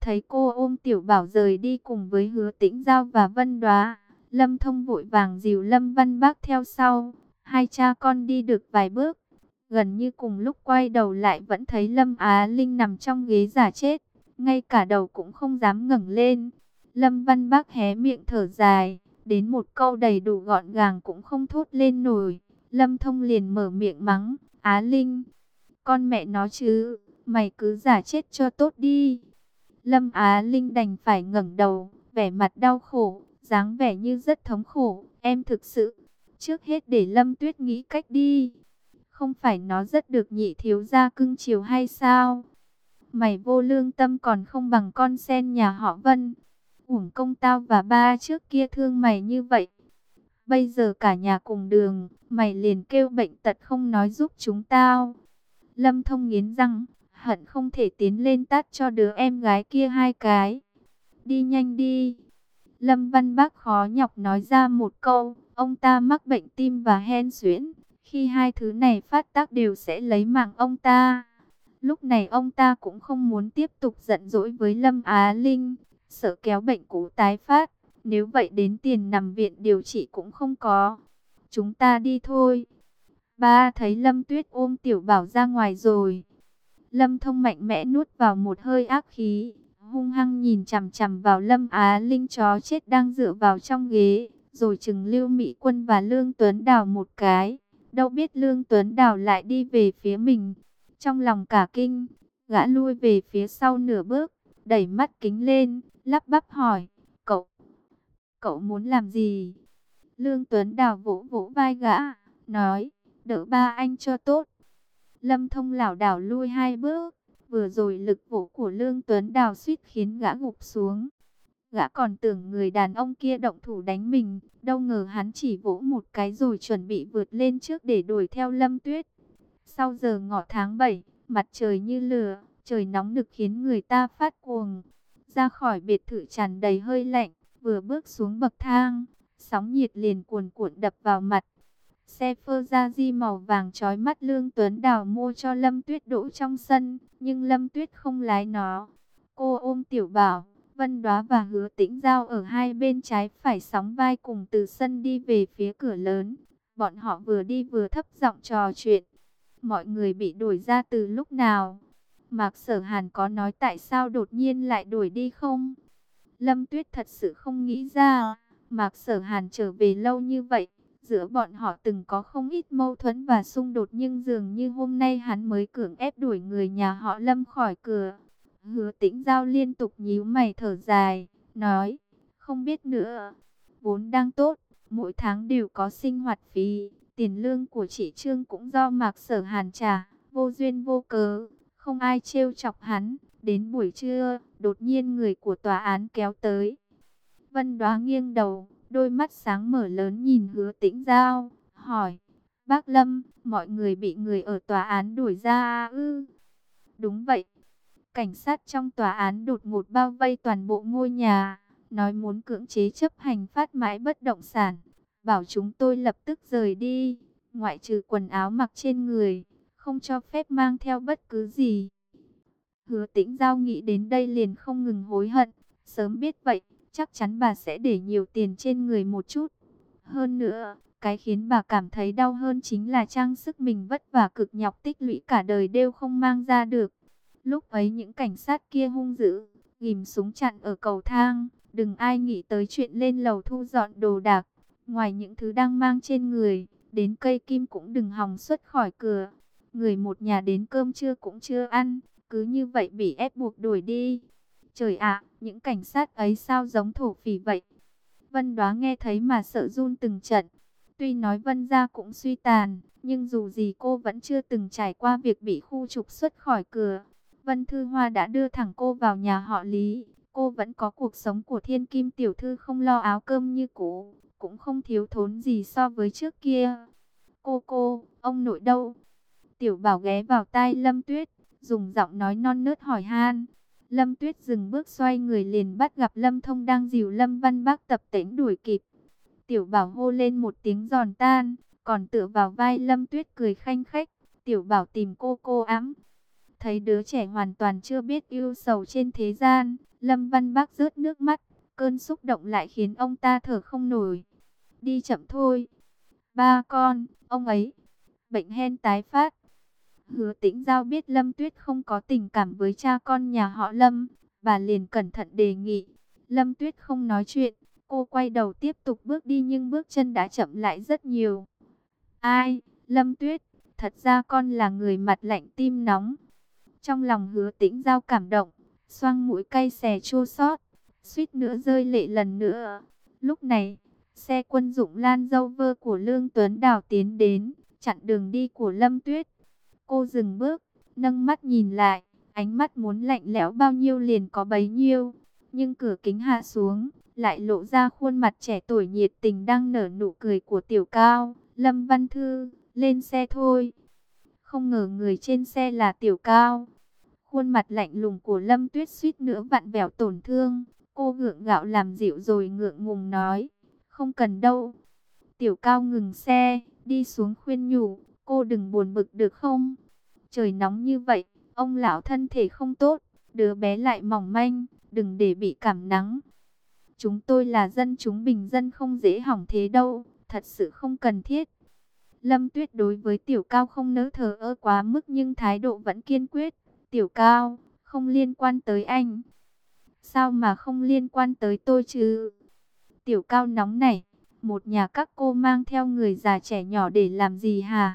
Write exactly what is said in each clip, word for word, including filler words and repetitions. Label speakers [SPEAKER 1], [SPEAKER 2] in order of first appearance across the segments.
[SPEAKER 1] Thấy cô ôm Tiểu Bảo rời đi cùng với Hứa Tĩnh Giao và Vân Đoá, Lâm Thông vội vàng dìu Lâm Văn Bác theo sau. Hai cha con đi được vài bước, gần như cùng lúc quay đầu lại vẫn thấy Lâm Á Linh nằm trong ghế giả chết, ngay cả đầu cũng không dám ngẩng lên. Lâm Văn Bác hé miệng thở dài, đến một câu đầy đủ gọn gàng cũng không thốt lên nổi. Lâm Thông liền mở miệng mắng, Á Linh, con mẹ nó chứ, mày cứ giả chết cho tốt đi. Lâm Á Linh đành phải ngẩng đầu, vẻ mặt đau khổ, dáng vẻ như rất thống khổ. Em thực sự, trước hết để Lâm Tuyết nghĩ cách đi. Không phải nó rất được nhị thiếu gia cưng chiều hay sao? Mày vô lương tâm còn không bằng con sen nhà họ Vân. Uổng công tao và ba trước kia thương mày như vậy. Bây giờ cả nhà cùng đường, mày liền kêu bệnh tật không nói giúp chúng tao. Lâm Thông nghiến răng, hận không thể tiến lên tát cho đứa em gái kia hai cái. Đi nhanh đi. Lâm Văn Bác khó nhọc nói ra một câu, ông ta mắc bệnh tim và hen suyễn. Khi hai thứ này phát tác đều sẽ lấy mạng ông ta. Lúc này ông ta cũng không muốn tiếp tục giận dỗi với Lâm Á Linh, sợ kéo bệnh cũ tái phát. Nếu vậy đến tiền nằm viện điều trị cũng không có. Chúng ta đi thôi. Ba thấy Lâm Tuyết ôm Tiểu Bảo ra ngoài rồi. Lâm Thông mạnh mẽ nuốt vào một hơi ác khí, hung hăng nhìn chằm chằm vào Lâm Á Linh chó chết đang dựa vào trong ghế, rồi chừng Lưu Mỹ Quân và Lương Tuấn Đào một cái. Đâu biết Lương Tuấn Đào lại đi về phía mình. Trong lòng cả kinh, gã lui về phía sau nửa bước, đẩy mắt kính lên, lắp bắp hỏi, cậu, cậu muốn làm gì? Lương Tuấn Đào vỗ vỗ vai gã, nói, đỡ ba anh cho tốt. Lâm Thông lảo đảo lui hai bước, vừa rồi lực vỗ của Lương Tuấn Đào suýt khiến gã gục xuống. Gã còn tưởng người đàn ông kia động thủ đánh mình, đâu ngờ hắn chỉ vỗ một cái rồi chuẩn bị vượt lên trước để đuổi theo Lâm Tuyết. Sau giờ ngọ tháng bảy, mặt trời như lửa, trời nóng nực khiến người ta phát cuồng. Ra khỏi biệt thự tràn đầy hơi lạnh, vừa bước xuống bậc thang, sóng nhiệt liền cuồn cuộn đập vào mặt. Xe Ferrari màu vàng chói mắt Lương Tuấn Đào mua cho Lâm Tuyết đỗ trong sân, nhưng Lâm Tuyết không lái nó. Cô ôm Tiểu Bảo, Vân Đoá và Hứa Tĩnh Giao ở hai bên trái phải sóng vai cùng từ sân đi về phía cửa lớn. Bọn họ vừa đi vừa thấp giọng trò chuyện. Mọi người bị đuổi ra từ lúc nào? Mạc Sở Hàn có nói tại sao đột nhiên lại đuổi đi không? Lâm Tuyết thật sự không nghĩ ra, Mạc Sở Hàn trở về lâu như vậy. Giữa bọn họ từng có không ít mâu thuẫn và xung đột, nhưng dường như hôm nay hắn mới cưỡng ép đuổi người nhà họ Lâm khỏi cửa. Hứa Tĩnh Giao liên tục nhíu mày thở dài, nói, không biết nữa, vốn đang tốt, mỗi tháng đều có sinh hoạt phí, tiền lương của chị Trương cũng do Mạc Sở Hàn trả, vô duyên vô cớ, không ai trêu chọc hắn. Đến buổi trưa, đột nhiên người của tòa án kéo tới. Vân Đoá nghiêng đầu, đôi mắt sáng mở lớn nhìn Hứa Tĩnh Giao, hỏi, bác Lâm, mọi người bị người ở tòa án đuổi ra ư? Đúng vậy. Cảnh sát trong tòa án đột ngột bao vây toàn bộ ngôi nhà, nói muốn cưỡng chế chấp hành phát mãi bất động sản, bảo chúng tôi lập tức rời đi, ngoại trừ quần áo mặc trên người, không cho phép mang theo bất cứ gì. Hứa Tĩnh Giao nghĩ đến đây liền không ngừng hối hận, sớm biết vậy, chắc chắn bà sẽ để nhiều tiền trên người một chút. Hơn nữa, cái khiến bà cảm thấy đau hơn chính là trang sức mình vất vả cực nhọc tích lũy cả đời đều không mang ra được. Lúc ấy những cảnh sát kia hung dữ, ghim súng chặn ở cầu thang, đừng ai nghĩ tới chuyện lên lầu thu dọn đồ đạc. Ngoài những thứ đang mang trên người, đến cây kim cũng đừng hòng xuất khỏi cửa. Người một nhà đến cơm trưa cũng chưa ăn, cứ như vậy bị ép buộc đuổi đi. Trời ạ, những cảnh sát ấy sao giống thổ phỉ vậy? Vân Đoá nghe thấy mà sợ run từng trận. Tuy nói Vân gia cũng suy tàn, nhưng dù gì cô vẫn chưa từng trải qua việc bị khu trục xuất khỏi cửa. Vân Thư Hoa đã đưa thẳng cô vào nhà họ Lý. Cô vẫn có cuộc sống của thiên kim tiểu thư, không lo áo cơm như cũ, cũng không thiếu thốn gì so với trước kia. Cô cô, ông nội đâu? Tiểu Bảo ghé vào tai Lâm Tuyết, dùng giọng nói non nớt hỏi han. Lâm Tuyết dừng bước xoay người liền bắt gặp Lâm Thông đang dìu Lâm Văn Bác tập tễnh đuổi kịp. Tiểu Bảo hô lên một tiếng giòn tan, còn tựa vào vai Lâm Tuyết cười khanh khách. Tiểu Bảo tìm cô cô ẵm. Thấy đứa trẻ hoàn toàn chưa biết ưu sầu trên thế gian, Lâm Văn Bác rớt nước mắt, cơn xúc động lại khiến ông ta thở không nổi. Đi chậm thôi. Ba con, ông ấy, bệnh hen tái phát. Hứa Tĩnh Giao biết Lâm Tuyết không có tình cảm với cha con nhà họ Lâm, bà liền cẩn thận đề nghị. Lâm Tuyết không nói chuyện, cô quay đầu tiếp tục bước đi nhưng bước chân đã chậm lại rất nhiều. Ai, Lâm Tuyết, thật ra con là người mặt lạnh tim nóng. Trong lòng Hứa Tĩnh Giao cảm động, xoang mũi cay xè chua xót, suýt nữa rơi lệ lần nữa. Lúc này, xe quân dụng Land Rover của Lương Tuấn Đào tiến đến, chặn đường đi của Lâm Tuyết. Cô dừng bước, nâng mắt nhìn lại, ánh mắt muốn lạnh lẽo bao nhiêu liền có bấy nhiêu. Nhưng cửa kính hạ xuống, lại lộ ra khuôn mặt trẻ tuổi nhiệt tình đang nở nụ cười của Tiểu Cao. Lâm Văn Thư, lên xe thôi. Không ngờ người trên xe là Tiểu Cao. Khuôn mặt lạnh lùng của Lâm Tuyết suýt nữa vặn vẹo tổn thương. Cô gượng gạo làm dịu rồi ngượng ngùng nói, không cần đâu. Tiểu Cao ngừng xe, đi xuống khuyên nhủ, cô đừng buồn bực được không? Trời nóng như vậy, ông lão thân thể không tốt, đứa bé lại mỏng manh, đừng để bị cảm nắng. Chúng tôi là dân chúng bình dân không dễ hỏng thế đâu, thật sự không cần thiết. Lâm Tuyết đối với Tiểu Cao không nỡ thờ ơ quá mức nhưng thái độ vẫn kiên quyết. Tiểu Cao, không liên quan tới anh. Sao mà không liên quan tới tôi chứ? Tiểu Cao nóng nảy, một nhà các cô mang theo người già trẻ nhỏ để làm gì hả?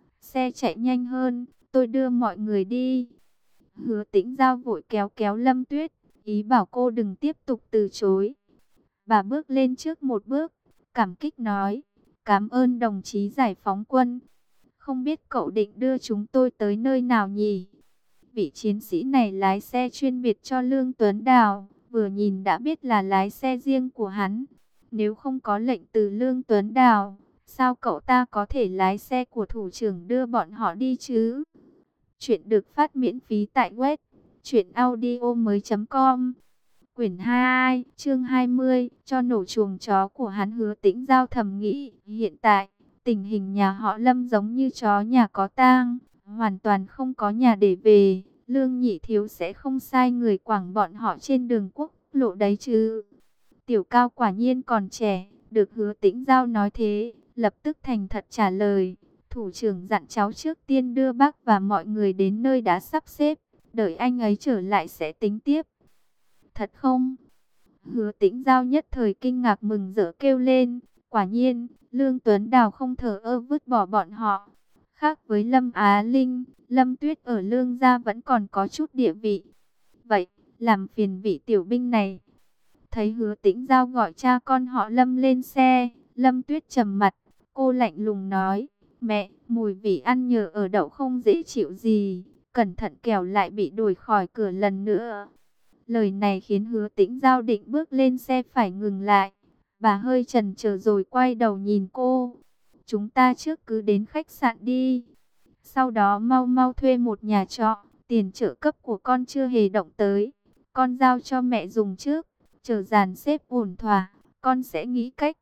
[SPEAKER 1] Xe chạy nhanh hơn, tôi đưa mọi người đi. Hứa Tĩnh Giao vội kéo kéo Lâm Tuyết, ý bảo cô đừng tiếp tục từ chối. Bà bước lên trước một bước, cảm kích nói, cảm ơn đồng chí giải phóng quân. Không biết cậu định đưa chúng tôi tới nơi nào nhỉ? Vị chiến sĩ này lái xe chuyên biệt cho Lương Tuấn Đào, vừa nhìn đã biết là lái xe riêng của hắn. Nếu không có lệnh từ Lương Tuấn Đào, sao cậu ta có thể lái xe của thủ trưởng đưa bọn họ đi chứ? Chuyện được phát miễn phí tại web truyện audio mới chấm com. Quyển hai, chương hai mươi, cho nổ chuồng chó của hắn. Hứa Tĩnh Giao thầm nghĩ, hiện tại, tình hình nhà họ Lâm giống như chó nhà có tang, hoàn toàn không có nhà để về. Lương Nhị Thiếu sẽ không sai người quảng bọn họ trên đường quốc lộ đấy chứ. Tiểu Cao quả nhiên còn trẻ, được Hứa Tĩnh Giao nói thế, lập tức thành thật trả lời. Thủ trưởng dặn cháu trước tiên đưa bác và mọi người đến nơi đã sắp xếp, đợi anh ấy trở lại sẽ tính tiếp. Thật không? Hứa Tĩnh Giao nhất thời kinh ngạc mừng rỡ kêu lên. Quả nhiên, Lương Tuấn Đào không thờ ơ vứt bỏ bọn họ. Khác với Lâm Á Linh, Lâm Tuyết ở Lương gia vẫn còn có chút địa vị. Vậy, làm phiền vị tiểu binh này. Thấy Hứa Tĩnh Giao gọi cha con họ Lâm lên xe, Lâm Tuyết trầm mặt, cô lạnh lùng nói, mẹ, mùi vị ăn nhờ ở đậu không dễ chịu gì, cẩn thận kẻo lại bị đuổi khỏi cửa lần nữa. Lời này khiến Hứa Tĩnh Giao định bước lên xe phải ngừng lại. Bà hơi chần chờ rồi quay đầu nhìn cô. Chúng ta trước cứ đến khách sạn đi. Sau đó mau mau thuê một nhà trọ. Tiền trợ cấp của con chưa hề động tới. Con giao cho mẹ dùng trước. Chờ dàn xếp ổn thỏa, con sẽ nghĩ cách.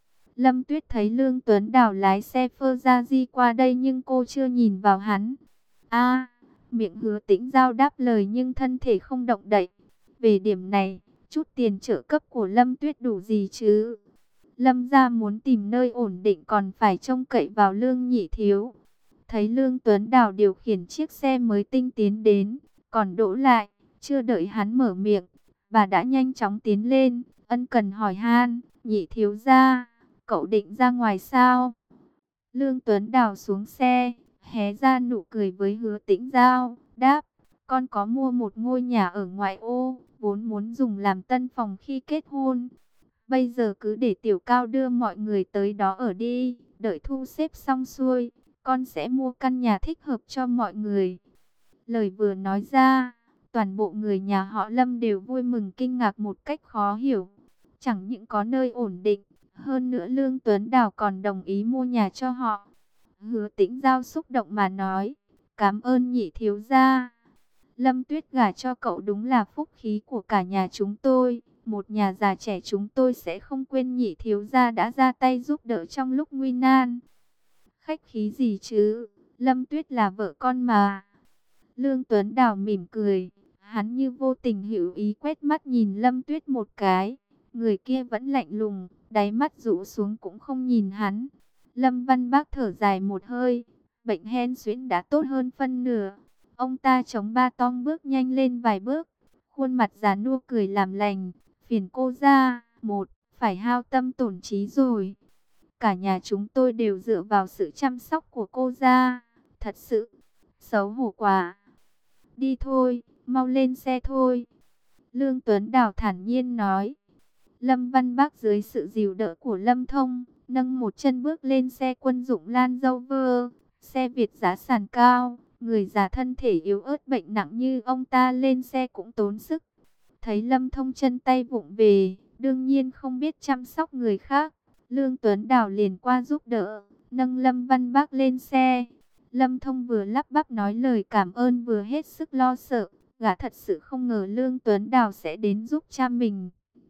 [SPEAKER 1] Lâm Tuyết thấy Lương Tuấn Đào lái xe Ferrari qua đây nhưng cô chưa nhìn vào hắn. A, miệng Hứa Tĩnh Giao đáp lời nhưng thân thể không động đậy. Về điểm này, chút tiền trợ cấp của Lâm Tuyết đủ gì chứ? Lâm gia muốn tìm nơi ổn định còn phải trông cậy vào Lương Nhị Thiếu. Thấy Lương Tuấn Đào điều khiển chiếc xe mới tinh tiến đến, còn đỗ lại, chưa đợi hắn mở miệng, bà đã nhanh chóng tiến lên, ân cần hỏi han, Nhị Thiếu gia, cậu định ra ngoài sao? Lương Tuấn Đào xuống xe, hé ra nụ cười với Hứa Tĩnh Giao, đáp, con có mua một ngôi nhà ở ngoại ô, vốn muốn dùng làm tân phòng khi kết hôn. Bây giờ cứ để Tiểu Cao đưa mọi người tới đó ở đi, đợi thu xếp xong xuôi, con sẽ mua căn nhà thích hợp cho mọi người. Lời vừa nói ra, toàn bộ người nhà họ Lâm đều vui mừng kinh ngạc một cách khó hiểu. Chẳng những có nơi ổn định, hơn nữa Lương Tuấn Đào còn đồng ý mua nhà cho họ. Hứa Tĩnh Giao xúc động mà nói, cảm ơn Nhị Thiếu gia. Lâm Tuyết gả cho cậu đúng là phúc khí của cả nhà chúng tôi. Một nhà già trẻ chúng tôi sẽ không quên Nhị Thiếu gia đã ra tay giúp đỡ trong lúc nguy nan. Khách khí gì chứ, Lâm Tuyết là vợ con mà. Lương Tuấn Đào mỉm cười, hắn như vô tình hữu ý quét mắt nhìn Lâm Tuyết một cái. Người kia vẫn lạnh lùng, đáy mắt rũ xuống cũng không nhìn hắn. Lâm Văn Bác thở dài một hơi, bệnh hen suyễn đã tốt hơn phân nửa. Ông ta chống ba tong bước nhanh lên vài bước, khuôn mặt già nua cười làm lành, phiền cô ra, một, phải hao tâm tổn trí rồi. Cả nhà chúng tôi đều dựa vào sự chăm sóc của cô ra, thật sự xấu hổ quá. Đi thôi, mau lên xe thôi. Lương Tuấn Đào thản nhiên nói. Lâm Văn Bác dưới sự dìu đỡ của Lâm Thông, nâng một chân bước lên xe quân dụng Land Rover, xe Việt giá sàn cao. Người già thân thể yếu ớt bệnh nặng như ông ta lên xe cũng tốn sức. Thấy Lâm Thông chân tay vụng về, đương nhiên không biết chăm sóc người khác. Lương Tuấn Đào liền qua giúp đỡ, nâng Lâm Văn Bác lên xe. Lâm Thông vừa lắp bắp nói lời cảm ơn vừa hết sức lo sợ. Gã thật sự không ngờ Lương Tuấn Đào sẽ đến giúp cha mình.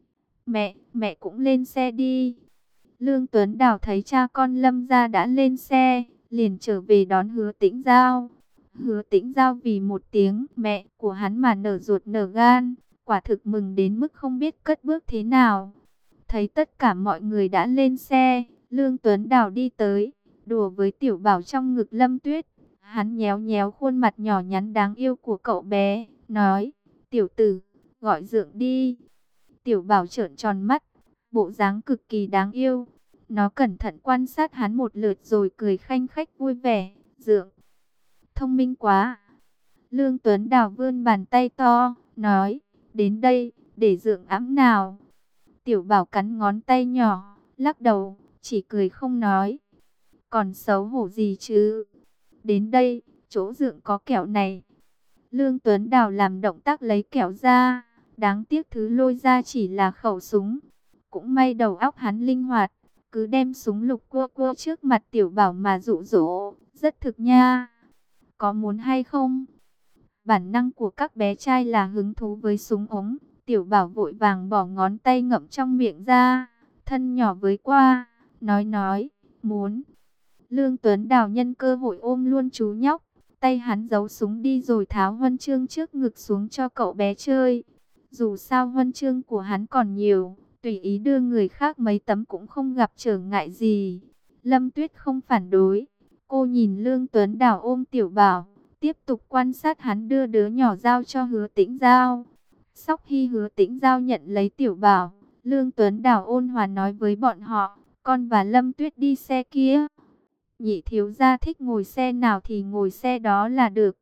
[SPEAKER 1] Mẹ, mẹ cũng lên xe đi. Lương Tuấn Đào thấy cha con Lâm gia đã lên xe, liền trở về đón Hứa Tĩnh Giao. Hứa Tĩnh Giao vì một tiếng mẹ của hắn mà nở ruột nở gan, quả thực mừng đến mức không biết cất bước thế nào. Thấy tất cả mọi người đã lên xe, Lương Tuấn Đào đi tới, đùa với Tiểu Bảo trong ngực Lâm Tuyết. Hắn nhéo nhéo khuôn mặt nhỏ nhắn đáng yêu của cậu bé, nói, tiểu tử, gọi dượng đi. Tiểu Bảo trợn tròn mắt, bộ dáng cực kỳ đáng yêu. Nó cẩn thận quan sát hắn một lượt rồi cười khanh khách vui vẻ, dượng, thông minh quá. Lương Tuấn Đào vươn bàn tay to, nói, đến đây, để dượng ẵm nào. Tiểu Bảo cắn ngón tay nhỏ, lắc đầu, chỉ cười không nói. Còn xấu hổ gì chứ? Đến đây, chỗ dượng có kẹo này. Lương Tuấn Đào làm động tác lấy kẹo ra. Đáng tiếc thứ lôi ra chỉ là khẩu súng. Cũng may đầu óc hắn linh hoạt, cứ đem súng lục cua cua trước mặt Tiểu Bảo mà dụ dỗ, rất thực nha. Có muốn hay không? Bản năng của các bé trai là hứng thú với súng ống. Tiểu Bảo vội vàng bỏ ngón tay ngậm trong miệng ra, thân nhỏ với qua, nói nói, muốn. Lương Tuấn Đào nhân cơ hội ôm luôn chú nhóc, tay hắn giấu súng đi rồi tháo huân chương trước ngực xuống cho cậu bé chơi. Dù sao huân chương của hắn còn nhiều, tùy ý đưa người khác mấy tấm cũng không gặp trở ngại gì. Lâm Tuyết không phản đối, cô nhìn Lương Tuấn Đào ôm Tiểu Bảo, tiếp tục quan sát hắn đưa đứa nhỏ giao cho Hứa Tĩnh Giao. Sau khi Hứa Tĩnh Giao nhận lấy Tiểu Bảo, Lương Tuấn Đào ôn hòa nói với bọn họ, con và Lâm Tuyết đi xe kia. Nhị thiếu gia thích ngồi xe nào thì ngồi xe đó là được.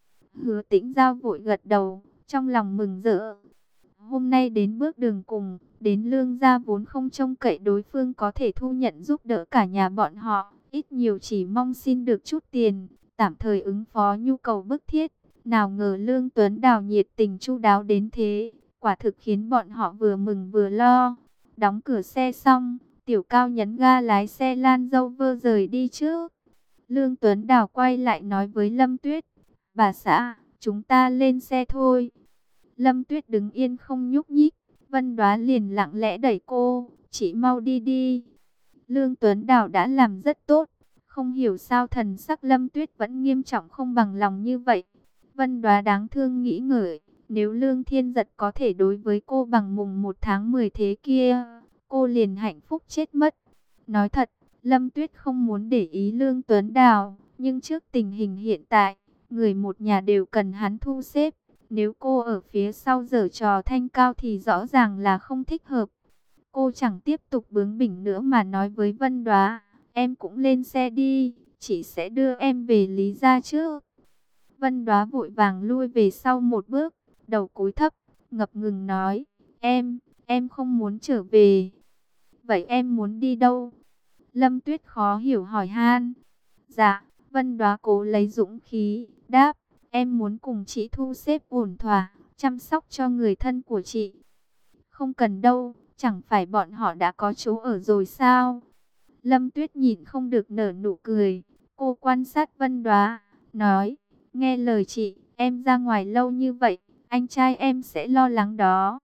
[SPEAKER 1] Hứa Tĩnh Giao vội gật đầu, trong lòng mừng rỡ. Hôm nay đến bước đường cùng, đến Lương gia vốn không trông cậy đối phương có thể thu nhận giúp đỡ cả nhà bọn họ, ít nhiều chỉ mong xin được chút tiền, tạm thời ứng phó nhu cầu bức thiết. Nào ngờ Lương Tuấn Đào nhiệt tình chu đáo đến thế, quả thực khiến bọn họ vừa mừng vừa lo. Đóng cửa xe xong, Tiểu Cao nhấn ga lái xe Land Rover rời đi trước. Lương Tuấn Đào quay lại nói với Lâm Tuyết, bà xã, chúng ta lên xe thôi. Lâm Tuyết đứng yên không nhúc nhích, Vân Đoá liền lặng lẽ đẩy cô, chị mau đi đi. Lương Tuấn Đào đã làm rất tốt, không hiểu sao thần sắc Lâm Tuyết vẫn nghiêm trọng không bằng lòng như vậy. Vân Đoá đáng thương nghĩ ngợi, nếu Lương Thiên Giật có thể đối với cô bằng mùng một tháng mười thế kia, cô liền hạnh phúc chết mất. Nói thật, Lâm Tuyết không muốn để ý Lương Tuấn Đào, nhưng trước tình hình hiện tại, người một nhà đều cần hắn thu xếp. Nếu cô ở phía sau giở trò thanh cao thì rõ ràng là không thích hợp. Cô chẳng tiếp tục bướng bỉnh nữa mà nói với Vân Đoá, em cũng lên xe đi, chị sẽ đưa em về Lý gia trước. Vân Đoá vội vàng lui về sau một bước, đầu cúi thấp, ngập ngừng nói, em, em không muốn trở về. Vậy em muốn đi đâu? Lâm Tuyết khó hiểu hỏi han. Dạ, Vân Đoá cố lấy dũng khí, đáp, em muốn cùng chị thu xếp ổn thỏa, chăm sóc cho người thân của chị. Không cần đâu, chẳng phải bọn họ đã có chỗ ở rồi sao? Lâm Tuyết nhìn không được nở nụ cười, cô quan sát Vân Đoá, nói, nghe lời chị, em ra ngoài lâu như vậy, anh trai em sẽ lo lắng đó.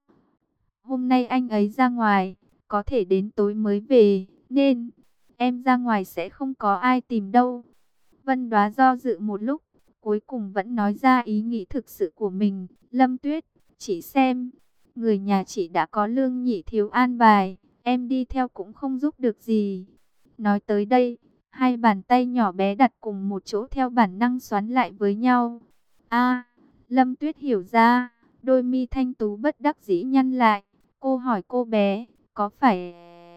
[SPEAKER 1] Hôm nay anh ấy ra ngoài, có thể đến tối mới về, nên em ra ngoài sẽ không có ai tìm đâu. Vân Đoá do dự một lúc, cuối cùng vẫn nói ra ý nghĩ thực sự của mình. Lâm Tuyết, chị xem, người nhà chị đã có Lương Nhị thiếu an bài, em đi theo cũng không giúp được gì. Nói tới đây, hai bàn tay nhỏ bé đặt cùng một chỗ theo bản năng xoắn lại với nhau. A, Lâm Tuyết hiểu ra, đôi mi thanh tú bất đắc dĩ nhăn lại. Cô hỏi cô bé, có phải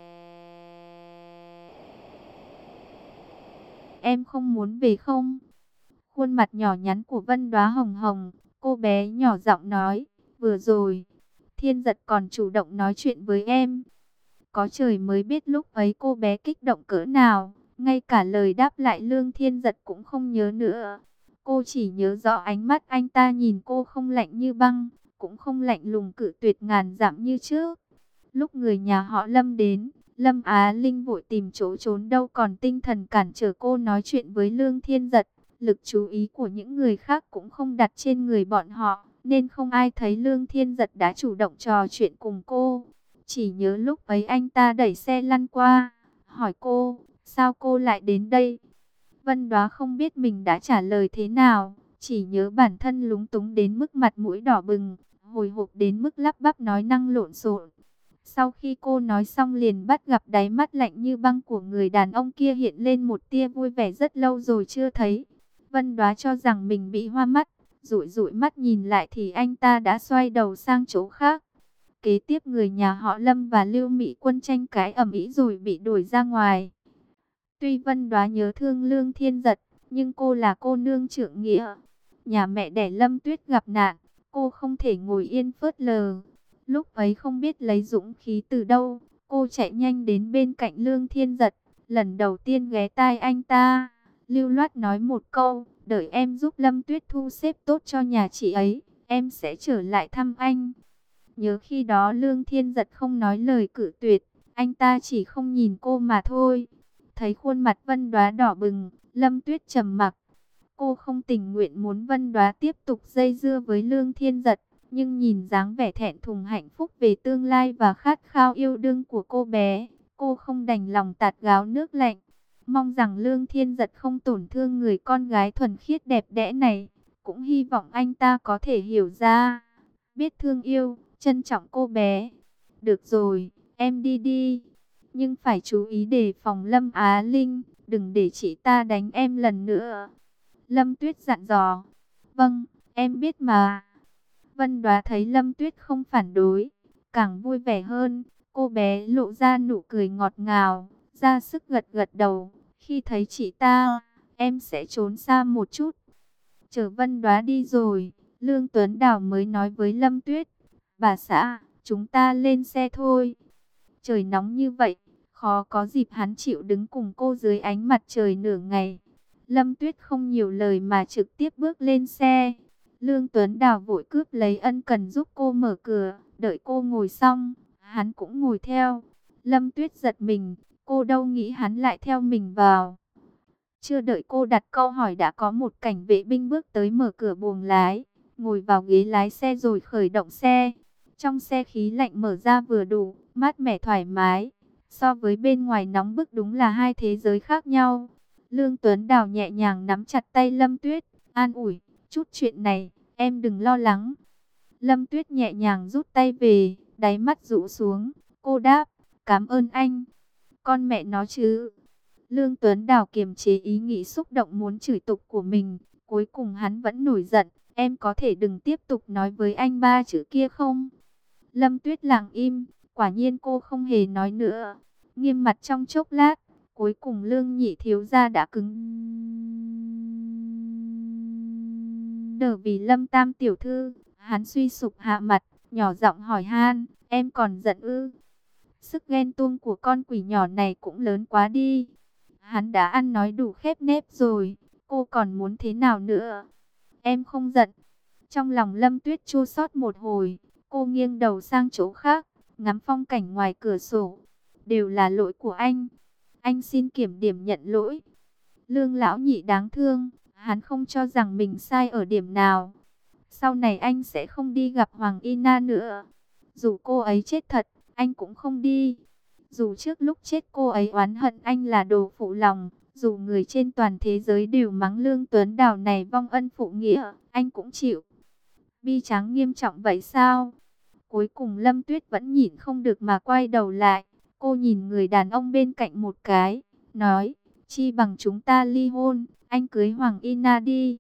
[SPEAKER 1] em không muốn về không? Khuôn mặt nhỏ nhắn của Vân Đóa hồng hồng, cô bé nhỏ giọng nói, vừa rồi, Thiên Giật còn chủ động nói chuyện với em. Có trời mới biết lúc ấy cô bé kích động cỡ nào, ngay cả lời đáp lại Lương Thiên Giật cũng không nhớ nữa. Cô chỉ nhớ rõ ánh mắt anh ta nhìn cô không lạnh như băng, cũng không lạnh lùng cự tuyệt ngàn dặm như trước. Lúc người nhà họ Lâm đến, Lâm Á Linh vội tìm chỗ trốn đâu còn tinh thần cản trở cô nói chuyện với Lương Thiên Giật. Lực chú ý của những người khác cũng không đặt trên người bọn họ, nên không ai thấy Lương Thiên Giật đã chủ động trò chuyện cùng cô. Chỉ nhớ lúc ấy anh ta đẩy xe lăn qua, hỏi cô, sao cô lại đến đây? Vân Đóa không biết mình đã trả lời thế nào, chỉ nhớ bản thân lúng túng đến mức mặt mũi đỏ bừng, hồi hộp đến mức lắp bắp nói năng lộn xộn. Sau khi cô nói xong liền bắt gặp đáy mắt lạnh như băng của người đàn ông kia hiện lên một tia vui vẻ rất lâu rồi chưa thấy. Vân Đóa cho rằng mình bị hoa mắt, dụi dụi mắt nhìn lại thì anh ta đã xoay đầu sang chỗ khác. Kế tiếp người nhà họ Lâm và Lưu Mỹ Quân tranh cãi ầm ĩ rồi bị đuổi ra ngoài. Tuy Vân Đóa nhớ thương Lương Thiên Giật, nhưng cô là cô nương trượng nghĩa. Nhà mẹ đẻ Lâm Tuyết gặp nạn, cô không thể ngồi yên phớt lờ. Lúc ấy không biết lấy dũng khí từ đâu, cô chạy nhanh đến bên cạnh Lương Thiên Giật, lần đầu tiên ghé tai anh ta, lưu loát nói một câu, đợi em giúp Lâm Tuyết thu xếp tốt cho nhà chị ấy, em sẽ trở lại thăm anh. Nhớ khi đó Lương Thiên Giật không nói lời cự tuyệt, anh ta chỉ không nhìn cô mà thôi. Thấy khuôn mặt Vân Đóa đỏ bừng, Lâm Tuyết trầm mặc. Cô không tình nguyện muốn Vân Đóa tiếp tục dây dưa với Lương Thiên Giật, nhưng nhìn dáng vẻ thẹn thùng hạnh phúc về tương lai và khát khao yêu đương của cô bé, cô không đành lòng tạt gáo nước lạnh. Mong rằng Lương Thiên Giật không tổn thương người con gái thuần khiết đẹp đẽ này, cũng hy vọng anh ta có thể hiểu ra, biết thương yêu, trân trọng cô bé. Được rồi, em đi đi, nhưng phải chú ý đề phòng Lâm Á Linh, đừng để chị ta đánh em lần nữa. Lâm Tuyết dặn dò. Vâng, em biết mà. Vân Đóa thấy Lâm Tuyết không phản đối, càng vui vẻ hơn. Cô bé lộ ra nụ cười ngọt ngào, ra sức gật gật đầu. Khi thấy chị ta, em sẽ trốn xa một chút. Chờ Vân Đóa đi rồi, Lương Tuấn Đào mới nói với Lâm Tuyết, bà xã, chúng ta lên xe thôi. Trời nóng như vậy, khó có dịp hắn chịu đứng cùng cô dưới ánh mặt trời nửa ngày. Lâm Tuyết không nhiều lời mà trực tiếp bước lên xe. Lương Tuấn Đào vội cướp lấy ân cần giúp cô mở cửa, đợi cô ngồi xong, hắn cũng ngồi theo. Lâm Tuyết giật mình, cô đâu nghĩ hắn lại theo mình vào. Chưa đợi cô đặt câu hỏi đã có một cảnh vệ binh bước tới mở cửa buồng lái, ngồi vào ghế lái xe rồi khởi động xe. Trong xe khí lạnh mở ra vừa đủ, mát mẻ thoải mái. So với bên ngoài nóng bức đúng là hai thế giới khác nhau. Lương Tuấn Đào nhẹ nhàng nắm chặt tay Lâm Tuyết, an ủi, chút chuyện này, em đừng lo lắng. Lâm Tuyết nhẹ nhàng rút tay về, đáy mắt rũ xuống, cô đáp, cảm ơn anh. Con mẹ nó chứ. Lương Tuấn Đào kiềm chế ý nghĩ xúc động muốn chửi tục của mình, cuối cùng hắn vẫn nổi giận, em có thể đừng tiếp tục nói với anh ba chữ kia không? Lâm Tuyết lặng im, quả nhiên cô không hề nói nữa, nghiêm mặt trong chốc lát, cuối cùng Lương Nhị thiếu gia đã cứng đờ vì Lâm Tam tiểu thư, hắn suy sụp hạ mặt, nhỏ giọng hỏi han, em còn giận ư? Sức ghen tuông của con quỷ nhỏ này cũng lớn quá đi. Hắn đã ăn nói đủ khép nép rồi, cô còn muốn thế nào nữa? Em không giận. Trong lòng Lâm Tuyết chua xót một hồi, cô nghiêng đầu sang chỗ khác, ngắm phong cảnh ngoài cửa sổ. Đều là lỗi của anh. Anh xin kiểm điểm nhận lỗi. Lương lão nhị đáng thương, hắn không cho rằng mình sai ở điểm nào. Sau này anh sẽ không đi gặp Hoàng Y Na nữa. Dù cô ấy chết thật, anh cũng không đi. Dù trước lúc chết cô ấy oán hận anh là đồ phụ lòng, Dù người trên toàn thế giới đều mắng Lương Tuấn Đào này vong ân phụ nghĩa, anh cũng chịu. Bi tráng nghiêm trọng vậy sao? Cuối cùng Lâm Tuyết vẫn nhìn không được mà quay đầu lại. Cô nhìn người đàn ông bên cạnh một cái, nói, chi bằng chúng ta ly hôn, anh cưới Hoàng Ina đi.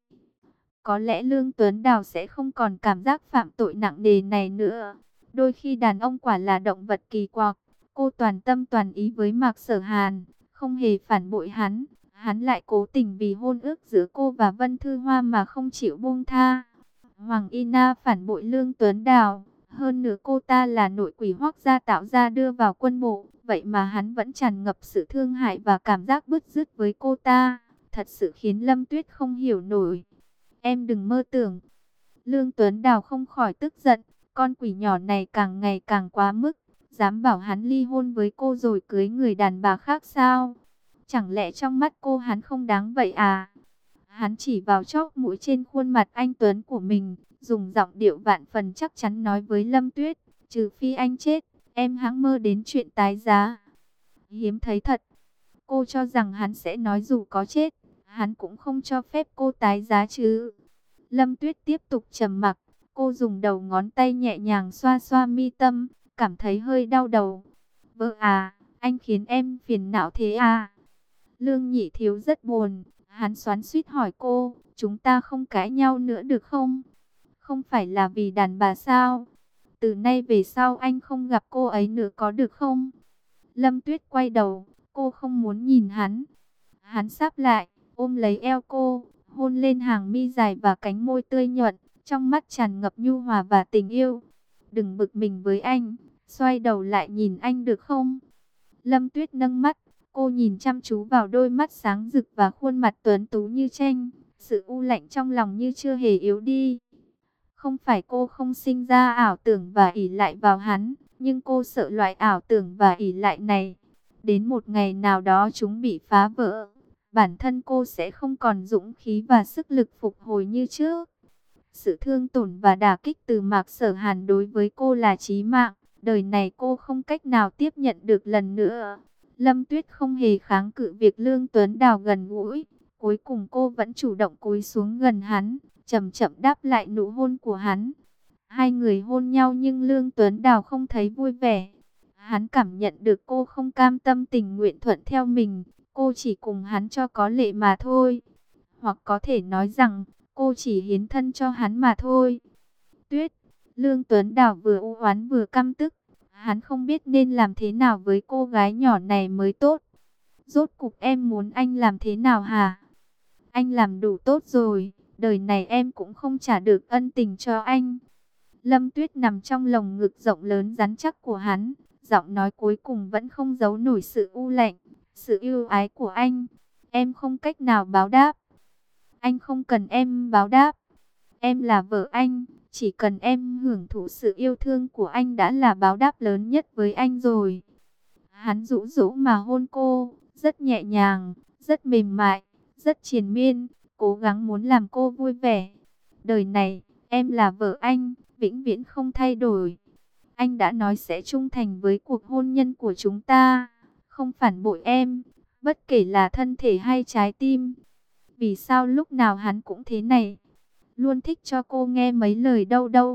[SPEAKER 1] Có lẽ Lương Tuấn Đào sẽ không còn cảm giác phạm tội nặng nề này nữa. Đôi khi đàn ông quả là động vật kỳ quặc. Cô toàn tâm toàn ý với Mạc Sở Hàn, không hề phản bội hắn. Hắn lại cố tình vì hôn ước giữa cô và Vân Thư Hoa mà không chịu buông tha. Hoàng Ina phản bội Lương Tuấn Đào. Hơn nữa cô ta là nội quỷ Hoắc gia tạo ra đưa vào quân bộ. Vậy mà hắn vẫn tràn ngập sự thương hại và cảm giác bứt rứt với cô ta. Thật sự khiến Lâm Tuyết không hiểu nổi. Em đừng mơ tưởng. Lương Tuấn Đào không khỏi tức giận. Con quỷ nhỏ này càng ngày càng quá mức. Dám bảo hắn ly hôn với cô rồi cưới người đàn bà khác sao? Chẳng lẽ trong mắt cô hắn không đáng vậy à? Hắn chỉ vào chóp mũi trên khuôn mặt anh Tuấn của mình, dùng giọng điệu vạn phần chắc chắn nói với Lâm Tuyết, trừ phi anh chết, em hãng mơ đến chuyện tái giá. Hiếm thấy thật. Cô cho rằng hắn sẽ nói dù có chết, hắn cũng không cho phép cô tái giá chứ. Lâm Tuyết tiếp tục trầm mặc, cô dùng đầu ngón tay nhẹ nhàng xoa xoa mi tâm, cảm thấy hơi đau đầu. Vợ à, anh khiến em phiền não thế à? Lương Nhị Thiếu rất buồn, hắn xoắn xuýt hỏi cô, chúng ta không cãi nhau nữa được không? Không phải là vì đàn bà sao? Từ nay về sau anh không gặp cô ấy nữa có được không? Lâm Tuyết quay đầu, cô không muốn nhìn hắn. Hắn sáp lại, ôm lấy eo cô, hôn lên hàng mi dài và cánh môi tươi nhuận, trong mắt tràn ngập nhu hòa và tình yêu. Đừng bực mình với anh, xoay đầu lại nhìn anh được không? Lâm Tuyết nâng mắt, cô nhìn chăm chú vào đôi mắt sáng rực và khuôn mặt tuấn tú như tranh, sự u lạnh trong lòng như chưa hề yếu đi. Không phải cô không sinh ra ảo tưởng và ỷ lại vào hắn, nhưng cô sợ loại ảo tưởng và ỷ lại này. Đến một ngày nào đó chúng bị phá vỡ, bản thân cô sẽ không còn dũng khí và sức lực phục hồi như trước. Sự thương tổn và đả kích từ Mạc Sở Hàn đối với cô là chí mạng, đời này cô không cách nào tiếp nhận được lần nữa. Lâm Tuyết không hề kháng cự việc Lương Tuấn Đào gần gũi, cuối cùng cô vẫn chủ động cúi xuống gần hắn, chậm chậm đáp lại nụ hôn của hắn. Hai người hôn nhau nhưng Lương Tuấn Đào không thấy vui vẻ. Hắn cảm nhận được cô không cam tâm tình nguyện thuận theo mình, cô chỉ cùng hắn cho có lệ mà thôi. Hoặc có thể nói rằng, cô chỉ hiến thân cho hắn mà thôi. Tuyết, Lương Tuấn Đào vừa u oán vừa căm tức. Hắn không biết nên làm thế nào với cô gái nhỏ này mới tốt. Rốt cục em muốn anh làm thế nào hả? Anh làm đủ tốt rồi, đời này em cũng không trả được ân tình cho anh. Lâm Tuyết nằm trong lồng ngực rộng lớn rắn chắc của hắn, giọng nói cuối cùng vẫn không giấu nổi sự u lạnh, sự yêu ái của anh. Em không cách nào báo đáp. Anh không cần em báo đáp. Em là vợ anh, chỉ cần em hưởng thụ sự yêu thương của anh đã là báo đáp lớn nhất với anh rồi. Hắn dụ dỗ mà hôn cô, rất nhẹ nhàng, rất mềm mại, rất triền miên, cố gắng muốn làm cô vui vẻ. Đời này, em là vợ anh, vĩnh viễn không thay đổi. Anh đã nói sẽ trung thành với cuộc hôn nhân của chúng ta, không phản bội em, bất kể là thân thể hay trái tim. Vì sao lúc nào hắn cũng thế này? Luôn thích cho cô nghe mấy lời đâu đâu.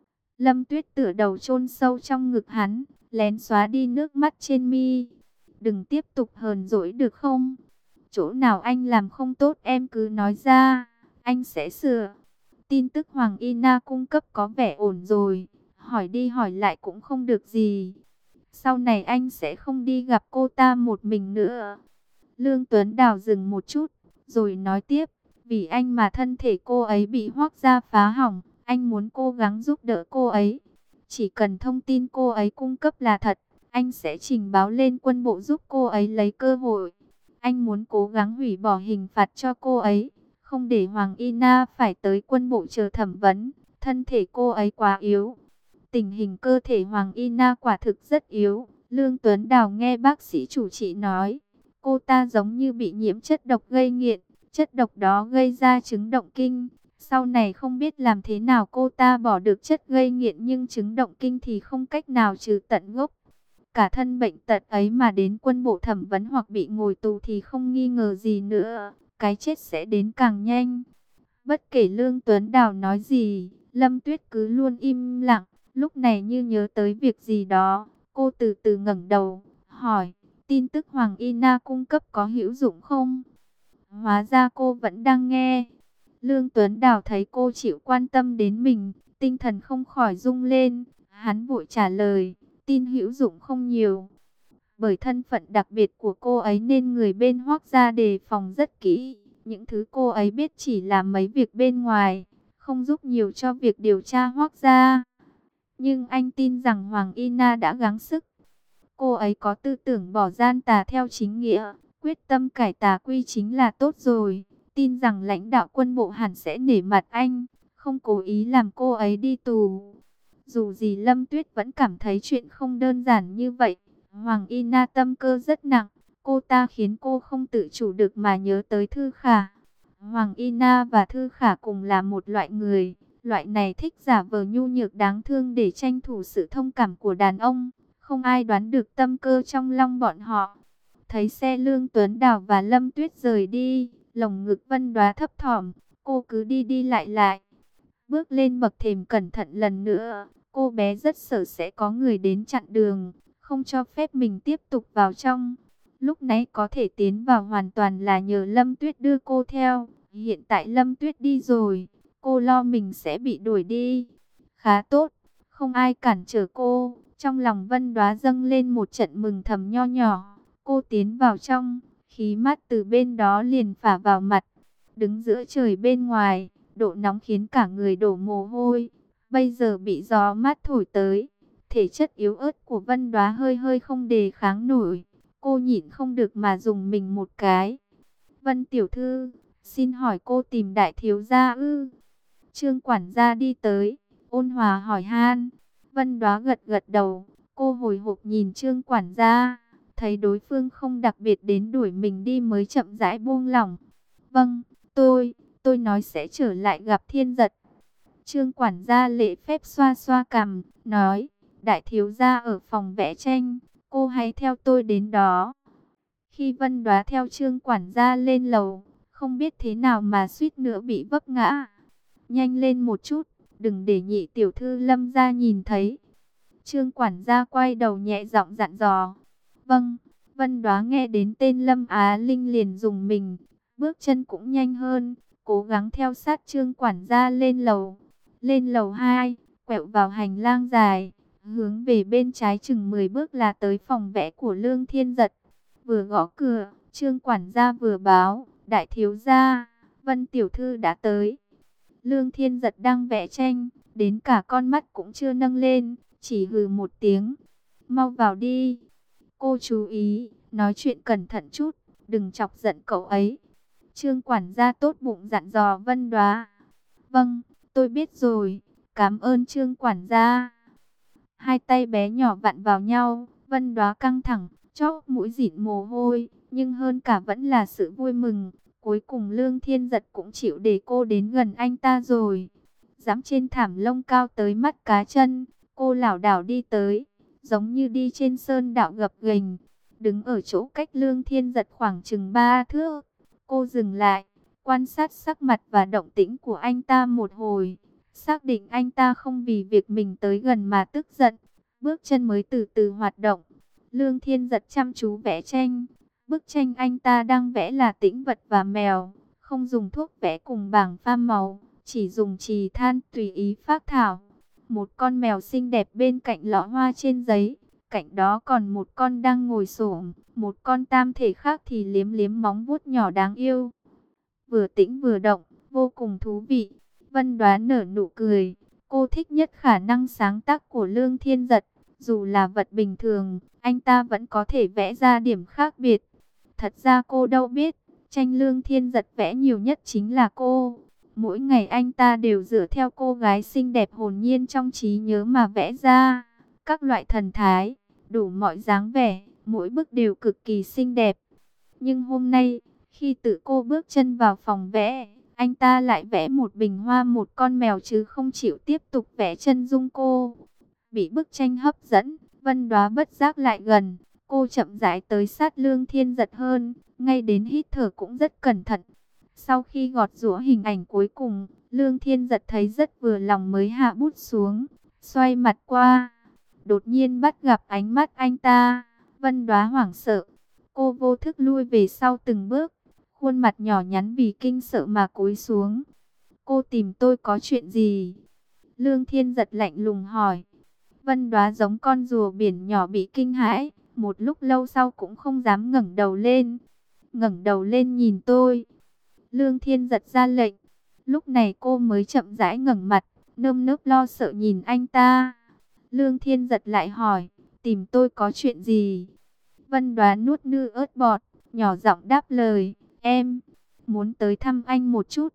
[SPEAKER 1] Lâm Tuyết tựa đầu chôn sâu trong ngực hắn, lén xóa đi nước mắt trên mi. Đừng tiếp tục hờn dỗi được không? Chỗ nào anh làm không tốt em cứ nói ra, anh sẽ sửa. Tin tức Hoàng Ina cung cấp có vẻ ổn rồi, hỏi đi hỏi lại cũng không được gì. Sau này anh sẽ không đi gặp cô ta một mình nữa. Lương Tuấn Đào dừng một chút, rồi nói tiếp. Vì anh mà thân thể cô ấy bị Hoắc gia phá hỏng, anh muốn cố gắng giúp đỡ cô ấy. Chỉ cần thông tin cô ấy cung cấp là thật, anh sẽ trình báo lên quân bộ giúp cô ấy lấy cơ hội. Anh muốn cố gắng hủy bỏ hình phạt cho cô ấy, không để Hoàng Ina phải tới quân bộ chờ thẩm vấn. Thân thể cô ấy quá yếu. Tình hình cơ thể Hoàng Ina quả thực rất yếu. Lương Tuấn Đào nghe bác sĩ chủ trị nói, cô ta giống như bị nhiễm chất độc gây nghiện. Chất độc đó gây ra chứng động kinh. Sau này không biết làm thế nào cô ta bỏ được chất gây nghiện, nhưng chứng động kinh thì không cách nào trừ tận gốc. cả thân bệnh tật ấy mà đến quân bộ thẩm vấn hoặc bị ngồi tù thì không nghi ngờ gì nữa, cái chết sẽ đến càng nhanh. Bất kể Lương Tuấn Đào nói gì, Lâm Tuyết cứ luôn im lặng, lúc này như nhớ tới việc gì đó, cô từ từ ngẩng đầu, hỏi, tin tức Hoàng Y Na cung cấp có hữu dụng không? Hóa ra cô vẫn đang nghe. Lương Tuấn Đào thấy cô chịu quan tâm đến mình, tinh thần không khỏi rung lên, hắn vội trả lời, tin hữu dụng không nhiều. Bởi thân phận đặc biệt của cô ấy nên người bên Hoắc gia đề phòng rất kỹ. Những thứ cô ấy biết chỉ là mấy việc bên ngoài, không giúp nhiều cho việc điều tra Hoắc gia. Nhưng anh tin rằng Hoàng Y Na đã gắng sức. Cô ấy có tư tưởng bỏ gian tà theo chính nghĩa, quyết tâm cải tà quy chính là tốt rồi. Tin rằng lãnh đạo quân bộ hẳn sẽ nể mặt anh, không cố ý làm cô ấy đi tù. Dù gì Lâm Tuyết vẫn cảm thấy chuyện không đơn giản như vậy. Hoàng Y Na tâm cơ rất nặng, cô ta khiến cô không tự chủ được mà nhớ tới Thư Khả. Hoàng Y Na và Thư Khả cùng là một loại người, loại này thích giả vờ nhu nhược đáng thương để tranh thủ sự thông cảm của đàn ông. Không ai đoán được tâm cơ trong lòng bọn họ. Thấy xe Lương Tuấn Đào và Lâm Tuyết rời đi, lồng ngực Vân Đoá thấp thỏm, cô cứ đi đi lại lại. Bước lên bậc thềm cẩn thận lần nữa, cô bé rất sợ sẽ có người đến chặn đường, không cho phép mình tiếp tục vào trong. Lúc nãy có thể tiến vào hoàn toàn là nhờ Lâm Tuyết đưa cô theo. Hiện tại Lâm Tuyết đi rồi, cô lo mình sẽ bị đuổi đi. Khá tốt, không ai cản trở cô. Trong lòng Vân Đoá dâng lên một trận mừng thầm nho nhỏ. Cô tiến vào trong, khí mát từ bên đó liền phả vào mặt. Đứng giữa trời bên ngoài, độ nóng khiến cả người đổ mồ hôi. Bây giờ bị gió mát thổi tới, thể chất yếu ớt của Vân Đoá hơi hơi không đề kháng nổi. Cô nhịn không được mà dùng mình một cái. Vân tiểu thư, xin hỏi cô tìm đại thiếu gia ư? Trương quản gia đi tới, ôn hòa hỏi han. Vân Đoá gật gật đầu, cô hồi hộp nhìn Trương quản gia, thấy đối phương không đặc biệt đến đuổi mình đi mới chậm rãi buông lỏng. Vâng, tôi, tôi nói sẽ trở lại gặp Thiên Giật. Trương quản gia lễ phép xoa xoa cằm, nói, đại thiếu gia ở phòng vẽ tranh, cô hãy theo tôi đến đó. Khi Vân Đoá theo Trương quản gia lên lầu, không biết thế nào mà suýt nữa bị vấp ngã. Nhanh lên một chút, đừng để nhị tiểu thư Lâm gia nhìn thấy. Trương quản gia quay đầu nhẹ giọng dặn dò. Vâng, Vân Đoá nghe đến tên Lâm Á Linh liền dùng mình, bước chân cũng nhanh hơn, cố gắng theo sát Trương quản gia lên lầu. Lên lầu hai, quẹo vào hành lang dài, hướng về bên trái chừng mười bước là tới phòng vẽ của Lương Thiên Giật. Vừa gõ cửa, Trương quản gia vừa báo, đại thiếu gia, Vân tiểu thư đã tới. Lương Thiên Giật đang vẽ tranh, đến cả con mắt cũng chưa nâng lên, chỉ hừ một tiếng. Mau vào đi. Cô chú ý, nói chuyện cẩn thận chút, đừng chọc giận cậu ấy. Trương quản gia tốt bụng dặn dò Vân Đoá. Vâng, tôi biết rồi, cảm ơn Trương quản gia. Hai tay bé nhỏ vặn vào nhau, Vân Đoá căng thẳng, chóp mũi dịn mồ hôi, nhưng hơn cả vẫn là sự vui mừng. Cuối cùng Lương Thiên Giật cũng chịu để cô đến gần anh ta rồi. Dẫm trên thảm lông cao tới mắt cá chân, cô lảo đảo đi tới, giống như đi trên sơn đạo gập ghềnh. Đứng ở chỗ cách Lương Thiên Giật khoảng chừng ba thước, cô dừng lại, quan sát sắc mặt và động tĩnh của anh ta một hồi. Xác định anh ta không vì việc mình tới gần mà tức giận, bước chân mới từ từ hoạt động. Lương Thiên Giật chăm chú vẽ tranh. Bức tranh anh ta đang vẽ là tĩnh vật và mèo, không dùng thuốc vẽ cùng bảng pha màu, chỉ dùng chì than tùy ý phác thảo. Một con mèo xinh đẹp bên cạnh lọ hoa trên giấy, cạnh đó còn một con đang ngồi xổm, một con tam thể khác thì liếm liếm móng vuốt nhỏ đáng yêu. Vừa tĩnh vừa động, vô cùng thú vị. Vân Đoá nở nụ cười, cô thích nhất khả năng sáng tác của Lương Thiên Giật. Dù là vật bình thường, anh ta vẫn có thể vẽ ra điểm khác biệt. Thật ra cô đâu biết, tranh Lương Thiên Giật vẽ nhiều nhất chính là cô. Mỗi ngày anh ta đều dựa theo cô gái xinh đẹp hồn nhiên trong trí nhớ mà vẽ ra. Các loại thần thái, đủ mọi dáng vẻ, mỗi bức đều cực kỳ xinh đẹp. Nhưng hôm nay, khi tự cô bước chân vào phòng vẽ, anh ta lại vẽ một bình hoa một con mèo chứ không chịu tiếp tục vẽ chân dung cô. Bị bức tranh hấp dẫn, Vân Đóa bất giác lại gần, cô chậm rãi tới sát Lương Thiên Giật hơn, ngay đến hít thở cũng rất cẩn thận. Sau khi gọt giũa hình ảnh cuối cùng, Lương Thiên Giật thấy rất vừa lòng mới hạ bút xuống, xoay mặt qua, đột nhiên bắt gặp ánh mắt anh ta. Vân Đóa hoảng sợ, cô vô thức lui về sau từng bước, khuôn mặt nhỏ nhắn vì kinh sợ mà cúi xuống. Cô tìm tôi có chuyện gì? Lương Thiên Giật lạnh lùng hỏi. Vân Đóa giống con rùa biển nhỏ bị kinh hãi, một lúc lâu sau cũng không dám ngẩng đầu lên. Ngẩng đầu lên nhìn tôi. Lương Thiên Giật ra lệnh. Lúc này cô mới chậm rãi ngẩng mặt, nơm nớp lo sợ nhìn anh ta. Lương Thiên Giật lại hỏi, tìm tôi có chuyện gì? Vân Đóa nuốt nư ớt bọt, nhỏ giọng đáp lời, em muốn tới thăm anh một chút.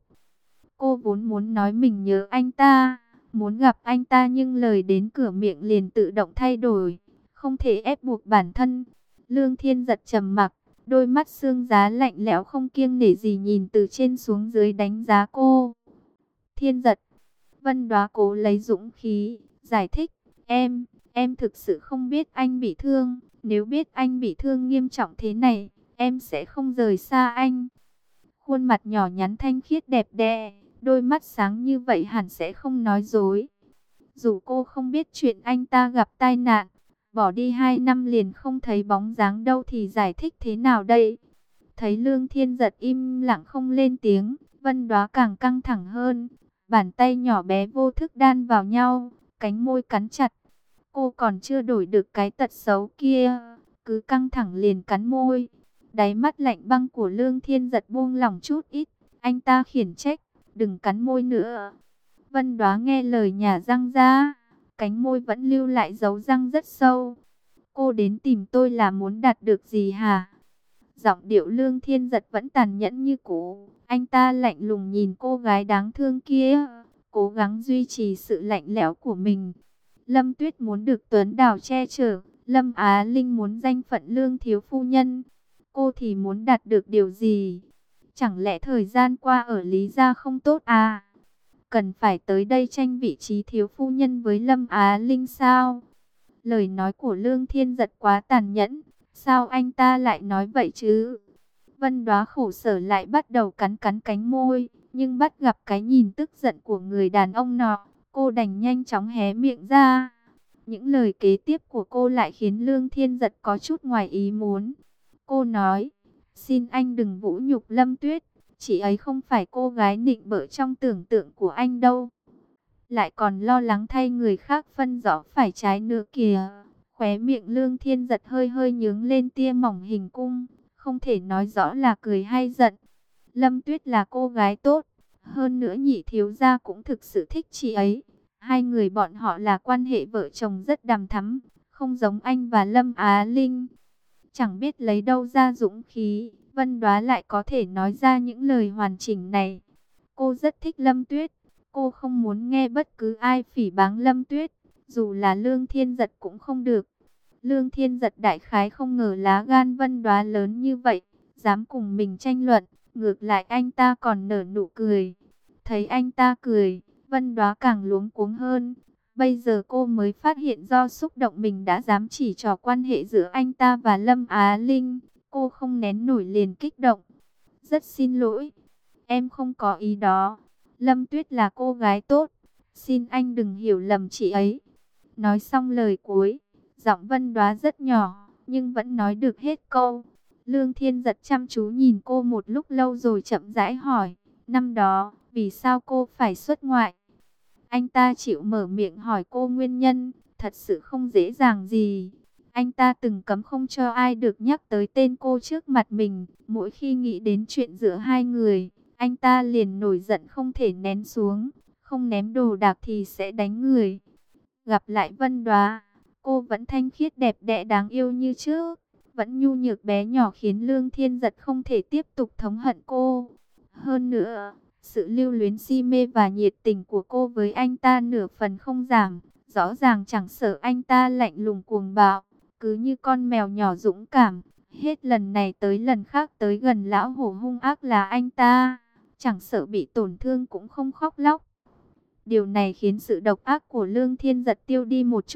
[SPEAKER 1] Cô vốn muốn nói mình nhớ anh ta, muốn gặp anh ta, nhưng lời đến cửa miệng liền tự động thay đổi, không thể ép buộc bản thân. Lương Thiên Giật trầm mặc, đôi mắt xương giá lạnh lẽo không kiêng nể gì nhìn từ trên xuống dưới đánh giá cô. Thiên Giật, Vân Đóa cố lấy dũng khí, giải thích, em, em thực sự không biết anh bị thương. Nếu biết anh bị thương nghiêm trọng thế này, em sẽ không rời xa anh. Khuôn mặt nhỏ nhắn thanh khiết đẹp đẽ, đôi mắt sáng như vậy hẳn sẽ không nói dối. Dù cô không biết chuyện anh ta gặp tai nạn, bỏ đi hai năm liền không thấy bóng dáng đâu thì giải thích thế nào đây? Thấy Lương Thiên Giật im lặng không lên tiếng, Vân Đóa càng căng thẳng hơn. Bàn tay nhỏ bé vô thức đan vào nhau, cánh môi cắn chặt. Cô còn chưa đổi được cái tật xấu kia, cứ căng thẳng liền cắn môi. Đáy mắt lạnh băng của Lương Thiên Giật buông lỏng chút ít, anh ta khiển trách, đừng cắn môi nữa. Vân Đóa nghe lời nhả răng ra, cánh môi vẫn lưu lại dấu răng rất sâu. Cô đến tìm tôi là muốn đạt được gì hả? Giọng điệu Lương Thiên Giật vẫn tàn nhẫn như cũ, anh ta lạnh lùng nhìn cô gái đáng thương kia, cố gắng duy trì sự lạnh lẽo của mình. Lâm Tuyết muốn được Tuấn Đào che chở, Lâm Á Linh muốn danh phận Lương thiếu phu nhân. Cô thì muốn đạt được điều gì? Chẳng lẽ thời gian qua ở Lý gia không tốt à? Cần phải tới đây tranh vị trí thiếu phu nhân với Lâm Á Linh sao? Lời nói của Lương Thiên Giật quá tàn nhẫn, sao anh ta lại nói vậy chứ? Vân Đóa khổ sở lại bắt đầu cắn cắn cánh môi, nhưng bắt gặp cái nhìn tức giận của người đàn ông nọ, cô đành nhanh chóng hé miệng ra. Những lời kế tiếp của cô lại khiến Lương Thiên Giật có chút ngoài ý muốn. Cô nói, xin anh đừng vũ nhục Lâm Tuyết, chị ấy không phải cô gái nịnh bợ trong tưởng tượng của anh đâu. Lại còn lo lắng thay người khác phân rõ phải trái nữa kìa. Khóe miệng Lương Thiên Giật hơi hơi nhướng lên tia mỏng hình cung, không thể nói rõ là cười hay giận. Lâm Tuyết là cô gái tốt, hơn nữa nhị thiếu gia cũng thực sự thích chị ấy. Hai người bọn họ là quan hệ vợ chồng rất đằm thắm, không giống anh và Lâm Á Linh. Chẳng biết lấy đâu ra dũng khí, Vân Đóa lại có thể nói ra những lời hoàn chỉnh này. Cô rất thích Lâm Tuyết, cô không muốn nghe bất cứ ai phỉ báng Lâm Tuyết, dù là Lương Thiên Giật cũng không được. Lương Thiên Giật đại khái không ngờ lá gan Vân Đóa lớn như vậy, dám cùng mình tranh luận, ngược lại anh ta còn nở nụ cười. Thấy anh ta cười, Vân Đóa càng luống cuống hơn. Bây giờ cô mới phát hiện do xúc động mình đã dám chỉ trỏ quan hệ giữa anh ta và Lâm Á Linh. Cô không nén nổi liền kích động. Rất xin lỗi, em không có ý đó. Lâm Tuyết là cô gái tốt, xin anh đừng hiểu lầm chị ấy. Nói xong lời cuối, giọng Vân Đóa rất nhỏ, nhưng vẫn nói được hết câu. Lương Thiên Giật chăm chú nhìn cô một lúc lâu rồi chậm rãi hỏi, năm đó, vì sao cô phải xuất ngoại? Anh ta chịu mở miệng hỏi cô nguyên nhân, thật sự không dễ dàng gì. Anh ta từng cấm không cho ai được nhắc tới tên cô trước mặt mình. Mỗi khi nghĩ đến chuyện giữa hai người, anh ta liền nổi giận không thể nén xuống. Không ném đồ đạc thì sẽ đánh người. Gặp lại Vân Đóa, cô vẫn thanh khiết đẹp đẽ đáng yêu như trước, vẫn nhu nhược bé nhỏ khiến Lương Thiên Giật không thể tiếp tục thống hận cô. Hơn nữa, sự lưu luyến si mê và nhiệt tình của cô với anh ta nửa phần không giảm, rõ ràng chẳng sợ anh ta lạnh lùng cuồng bạo, cứ như con mèo nhỏ dũng cảm, hết lần này tới lần khác tới gần lão hổ hung ác là anh ta, chẳng sợ bị tổn thương cũng không khóc lóc. Điều này khiến sự độc ác của Lương Thiên Giật tiêu đi một chút,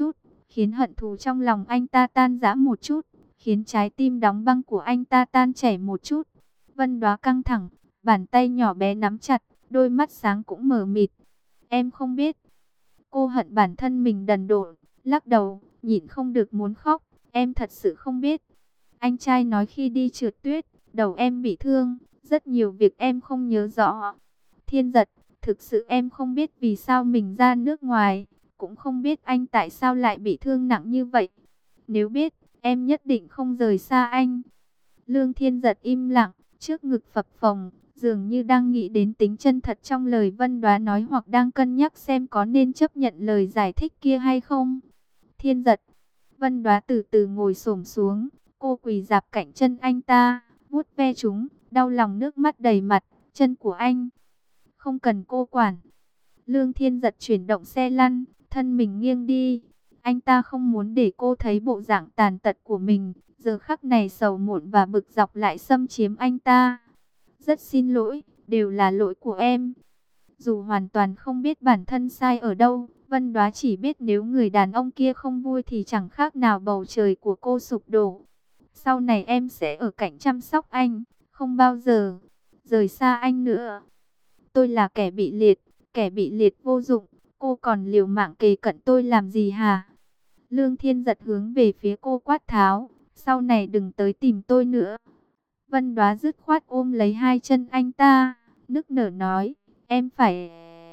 [SPEAKER 1] khiến hận thù trong lòng anh ta tan rã một chút, khiến trái tim đóng băng của anh ta tan chảy một chút. Vân Đoá căng thẳng, bàn tay nhỏ bé nắm chặt, đôi mắt sáng cũng mờ mịt. Em không biết. Cô hận bản thân mình đần độn, lắc đầu, nhịn không được muốn khóc. Em thật sự không biết. Anh trai nói khi đi trượt tuyết, đầu em bị thương, rất nhiều việc em không nhớ rõ. Thiên Giật, thực sự em không biết vì sao mình ra nước ngoài, cũng không biết anh tại sao lại bị thương nặng như vậy. Nếu biết, em nhất định không rời xa anh. Lương Thiên Giật im lặng, trước ngực phập phồng, dường như đang nghĩ đến tính chân thật trong lời Vân Đoá nói, hoặc đang cân nhắc xem có nên chấp nhận lời giải thích kia hay không. Thiên Giật. Vân Đoá từ từ ngồi xổm xuống, cô quỳ rạp cạnh chân anh ta, vuốt ve chúng, đau lòng nước mắt đầy mặt. Chân của anh, không cần cô quản. Lương Thiên Giật chuyển động xe lăn, thân mình nghiêng đi. Anh ta không muốn để cô thấy bộ dạng tàn tật của mình. Giờ khắc này sầu muộn và bực dọc lại xâm chiếm anh ta. Rất xin lỗi, đều là lỗi của em. Dù hoàn toàn không biết bản thân sai ở đâu, Vân Đoá chỉ biết nếu người đàn ông kia không vui thì chẳng khác nào bầu trời của cô sụp đổ. Sau này em sẽ ở cạnh chăm sóc anh, không bao giờ rời xa anh nữa. Tôi là kẻ bị liệt, kẻ bị liệt vô dụng, cô còn liều mạng kề cận tôi làm gì hả? Lương Thiên Giật hướng về phía cô quát tháo, sau này đừng tới tìm tôi nữa. Vân Đoá dứt khoát ôm lấy hai chân anh ta, nức nở nói, em phải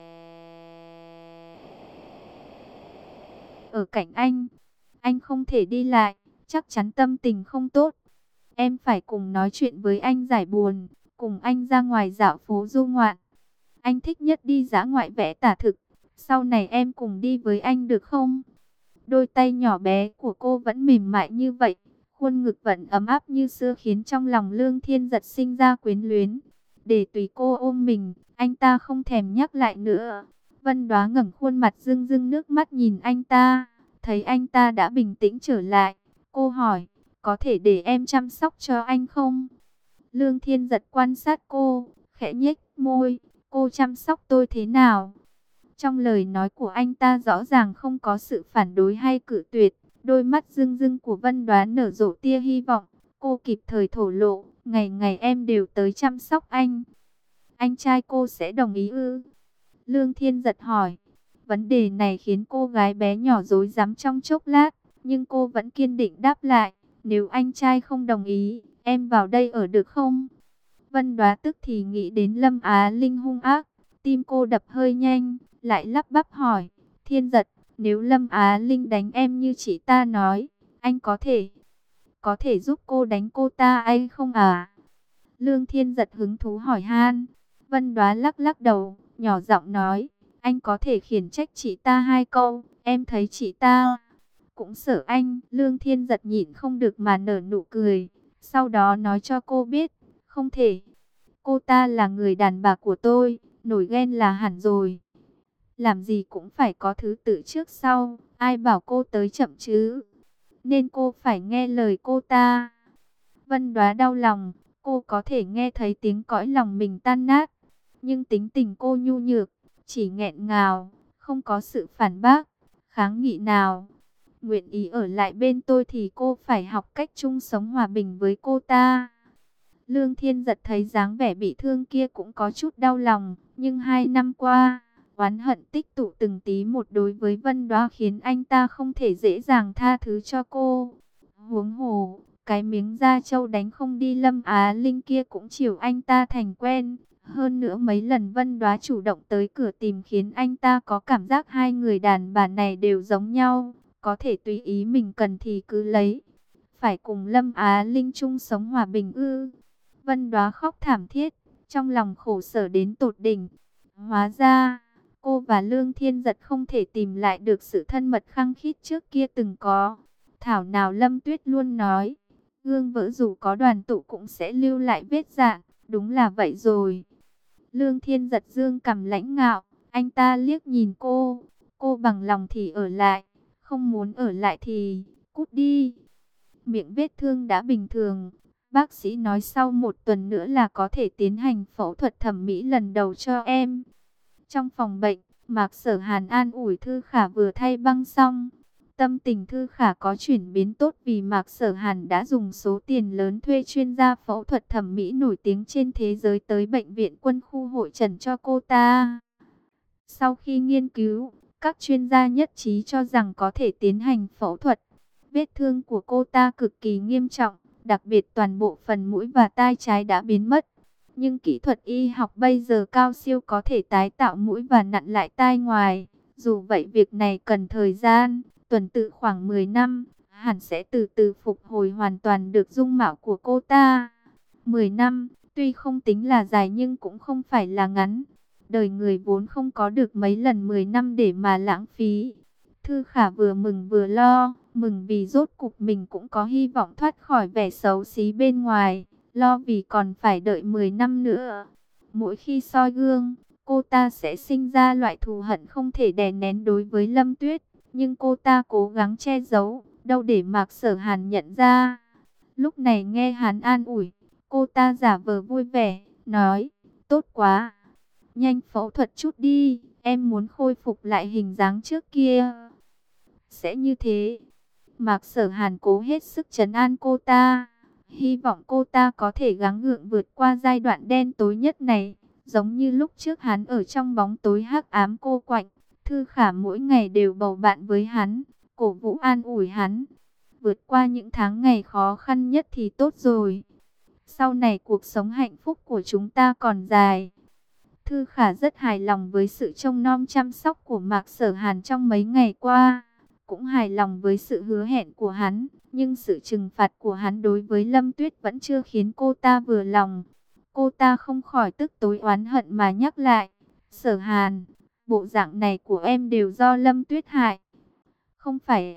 [SPEAKER 1] ở cạnh anh. Anh không thể đi lại, chắc chắn tâm tình không tốt. Em phải cùng nói chuyện với anh giải buồn, cùng anh ra ngoài dạo phố du ngoạn. Anh thích nhất đi dã ngoại vẽ tả thực, sau này em cùng đi với anh được không? Đôi tay nhỏ bé của cô vẫn mềm mại như vậy, khuôn ngực vẫn ấm áp như xưa, khiến trong lòng Lương Thiên Giật sinh ra quyến luyến. Để tùy cô ôm mình, anh ta không thèm nhắc lại nữa. Vân Đoá ngẩng khuôn mặt rưng rưng nước mắt nhìn anh ta, thấy anh ta đã bình tĩnh trở lại. Cô hỏi, có thể để em chăm sóc cho anh không? Lương Thiên Giật quan sát cô, khẽ nhếch môi, cô chăm sóc tôi thế nào? Trong lời nói của anh ta rõ ràng không có sự phản đối hay cự tuyệt. Đôi mắt rưng rưng của Vân Đoá nở rộ tia hy vọng. Cô kịp thời thổ lộ, ngày ngày em đều tới chăm sóc anh. Anh trai cô sẽ đồng ý ư? Lương Thiên Giật hỏi. Vấn đề này khiến cô gái bé nhỏ rối rắm trong chốc lát, nhưng cô vẫn kiên định đáp lại. Nếu anh trai không đồng ý, em vào đây ở được không? Vân Đoá tức thì nghĩ đến Lâm Á Linh hung ác, tim cô đập hơi nhanh, lại lắp bắp hỏi, Thiên Giật, nếu Lâm Á Linh đánh em như chị ta nói, anh có thể, có thể giúp cô đánh cô ta hay không à? Lương Thiên Giật hứng thú hỏi han. Vân Đoá lắc lắc đầu, nhỏ giọng nói, anh có thể khiển trách chị ta hai câu, em thấy chị ta cũng sợ anh. Lương Thiên Giật nhịn không được mà nở nụ cười, sau đó nói cho cô biết, không thể. Cô ta là người đàn bà của tôi, nổi ghen là hẳn rồi. Làm gì cũng phải có thứ tự trước sau, ai bảo cô tới chậm chứ? Nên cô phải nghe lời cô ta. Vân Đoá đau lòng, cô có thể nghe thấy tiếng cõi lòng mình tan nát. Nhưng tính tình cô nhu nhược, chỉ nghẹn ngào, không có sự phản bác, kháng nghị nào. Nguyện ý ở lại bên tôi thì cô phải học cách chung sống hòa bình với cô ta. Lương Thiên Giật thấy dáng vẻ bị thương kia cũng có chút đau lòng, nhưng hai năm qua, oán hận tích tụ từng tí một đối với Vân Đoá khiến anh ta không thể dễ dàng tha thứ cho cô. Huống hồ, cái miếng da trâu đánh không đi Lâm Á Linh kia cũng chiều anh ta thành quen. Hơn nữa mấy lần Vân Đoá chủ động tới cửa tìm khiến anh ta có cảm giác hai người đàn bà này đều giống nhau, có thể tùy ý mình cần thì cứ lấy. Phải cùng Lâm Á Linh chung sống hòa bình ư? Vân Đoá khóc thảm thiết, trong lòng khổ sở đến tột đỉnh. Hóa ra, cô và Lương Thiên Giật không thể tìm lại được sự thân mật khăng khít trước kia từng có. Thảo nào Lâm Tuyết luôn nói, gương vỡ dù có đoàn tụ cũng sẽ lưu lại vết rạn, đúng là vậy rồi. Lương Thiên Giật dương cằm lãnh ngạo, anh ta liếc nhìn cô, cô bằng lòng thì ở lại, không muốn ở lại thì cút đi. Miệng vết thương đã bình thường, bác sĩ nói sau một tuần nữa là có thể tiến hành phẫu thuật thẩm mỹ lần đầu cho em. Trong phòng bệnh, Mạc Sở Hàn an ủi Thư Khả vừa thay băng xong. Tâm tình Thư Khả có chuyển biến tốt vì Mạc Sở Hàn đã dùng số tiền lớn thuê chuyên gia phẫu thuật thẩm mỹ nổi tiếng trên thế giới tới bệnh viện quân khu hội trần cho cô ta. Sau khi nghiên cứu, các chuyên gia nhất trí cho rằng có thể tiến hành phẫu thuật. Vết thương của cô ta cực kỳ nghiêm trọng, đặc biệt toàn bộ phần mũi và tai trái đã biến mất. Nhưng kỹ thuật y học bây giờ cao siêu, có thể tái tạo mũi và nặn lại tai ngoài. Dù vậy việc này cần thời gian, tuần tự khoảng mười năm, hẳn sẽ từ từ phục hồi hoàn toàn được dung mạo của cô ta. mười năm, tuy không tính là dài nhưng cũng không phải là ngắn. Đời người vốn không có được mấy lần mười năm để mà lãng phí. Thư Khả vừa mừng vừa lo, mừng vì rốt cục mình cũng có hy vọng thoát khỏi vẻ xấu xí bên ngoài, lo vì còn phải đợi mười năm nữa. Mỗi khi soi gương, cô ta sẽ sinh ra loại thù hận không thể đè nén đối với Lâm Tuyết, nhưng cô ta cố gắng che giấu, đâu để Mạc Sở Hàn nhận ra. Lúc này nghe hắn an ủi, cô ta giả vờ vui vẻ, nói, tốt quá, nhanh phẫu thuật chút đi, em muốn khôi phục lại hình dáng trước kia. Sẽ như thế. Mạc Sở Hàn cố hết sức trấn an cô ta, hy vọng cô ta có thể gắng gượng vượt qua giai đoạn đen tối nhất này. Giống như lúc trước hắn ở trong bóng tối hắc ám cô quạnh, Thư Khả mỗi ngày đều bầu bạn với hắn, cổ vũ an ủi hắn. Vượt qua những tháng ngày khó khăn nhất thì tốt rồi. Sau này cuộc sống hạnh phúc của chúng ta còn dài. Thư Khả rất hài lòng với sự trông nom chăm sóc của Mạc Sở Hàn trong mấy ngày qua. Cũng hài lòng với sự hứa hẹn của hắn. Nhưng sự trừng phạt của hắn đối với Lâm Tuyết vẫn chưa khiến cô ta vừa lòng. Cô ta không khỏi tức tối oán hận mà nhắc lại. Sở Hàn, bộ dạng này của em đều do Lâm Tuyết hại. Không phải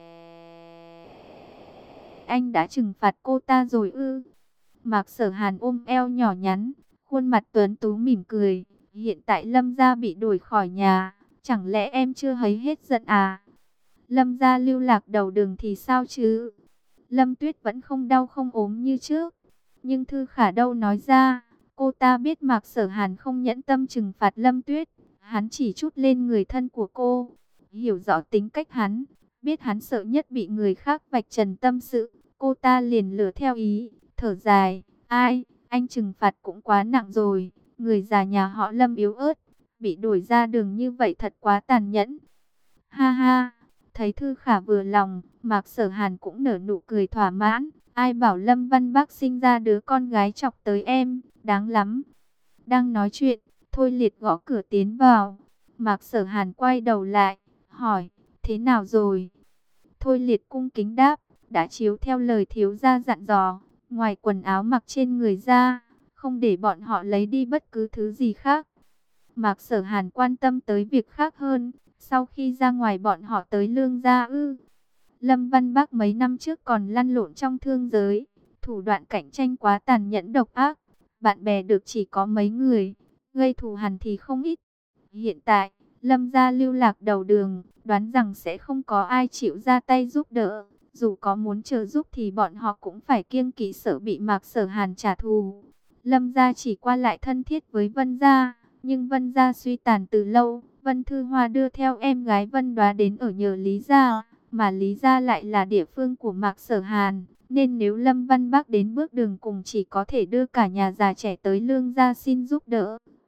[SPEAKER 1] anh đã trừng phạt cô ta rồi ư? Mạc Sở Hàn ôm eo nhỏ nhắn, khuôn mặt tuấn tú mỉm cười. Hiện tại Lâm gia bị đuổi khỏi nhà, chẳng lẽ em chưa thấy hết giận à? Lâm gia lưu lạc đầu đường thì sao chứ? Lâm Tuyết vẫn không đau không ốm như trước. Nhưng Thư Khả đâu nói ra, cô ta biết Mạc Sở Hàn không nhẫn tâm trừng phạt Lâm Tuyết. Hắn chỉ trút lên người thân của cô. Hiểu rõ tính cách hắn, biết hắn sợ nhất bị người khác vạch trần tâm sự. Cô ta liền lừa theo ý, thở dài. Ai, anh trừng phạt cũng quá nặng rồi. Người già nhà họ Lâm yếu ớt, bị đuổi ra đường như vậy thật quá tàn nhẫn. Ha ha, thấy Thư Khả vừa lòng, Mạc Sở Hàn cũng nở nụ cười thỏa mãn. Ai bảo Lâm Văn Bác sinh ra đứa con gái chọc tới em, đáng lắm. Đang nói chuyện, Thôi Liệt gõ cửa tiến vào. Mạc Sở Hàn quay đầu lại, hỏi, thế nào rồi? Thôi Liệt cung kính đáp, đã chiếu theo lời thiếu gia dặn dò, ngoài quần áo mặc trên người ra, không để bọn họ lấy đi bất cứ thứ gì khác. Mạc Sở Hàn quan tâm tới việc khác hơn, sau khi ra ngoài bọn họ tới Lương gia ư? Lâm Văn Bác mấy năm trước còn lăn lộn trong thương giới, thủ đoạn cạnh tranh quá tàn nhẫn độc ác, bạn bè được chỉ có mấy người, gây thù hằn thì không ít. Hiện tại, Lâm gia lưu lạc đầu đường, đoán rằng sẽ không có ai chịu ra tay giúp đỡ. Dù có muốn trợ giúp thì bọn họ cũng phải kiêng kỵ sợ bị Mạc Sở Hàn trả thù. Lâm gia chỉ qua lại thân thiết với Vân gia, nhưng Vân gia suy tàn từ lâu. Vân Thư Hoa đưa theo em gái Vân Đoá đến ở nhờ Lý gia, mà Lý gia lại là địa phương của Mạc Sở Hàn, nên nếu Lâm Văn Bác đến bước đường cùng chỉ có thể đưa cả nhà già trẻ tới Lương gia xin giúp đỡ.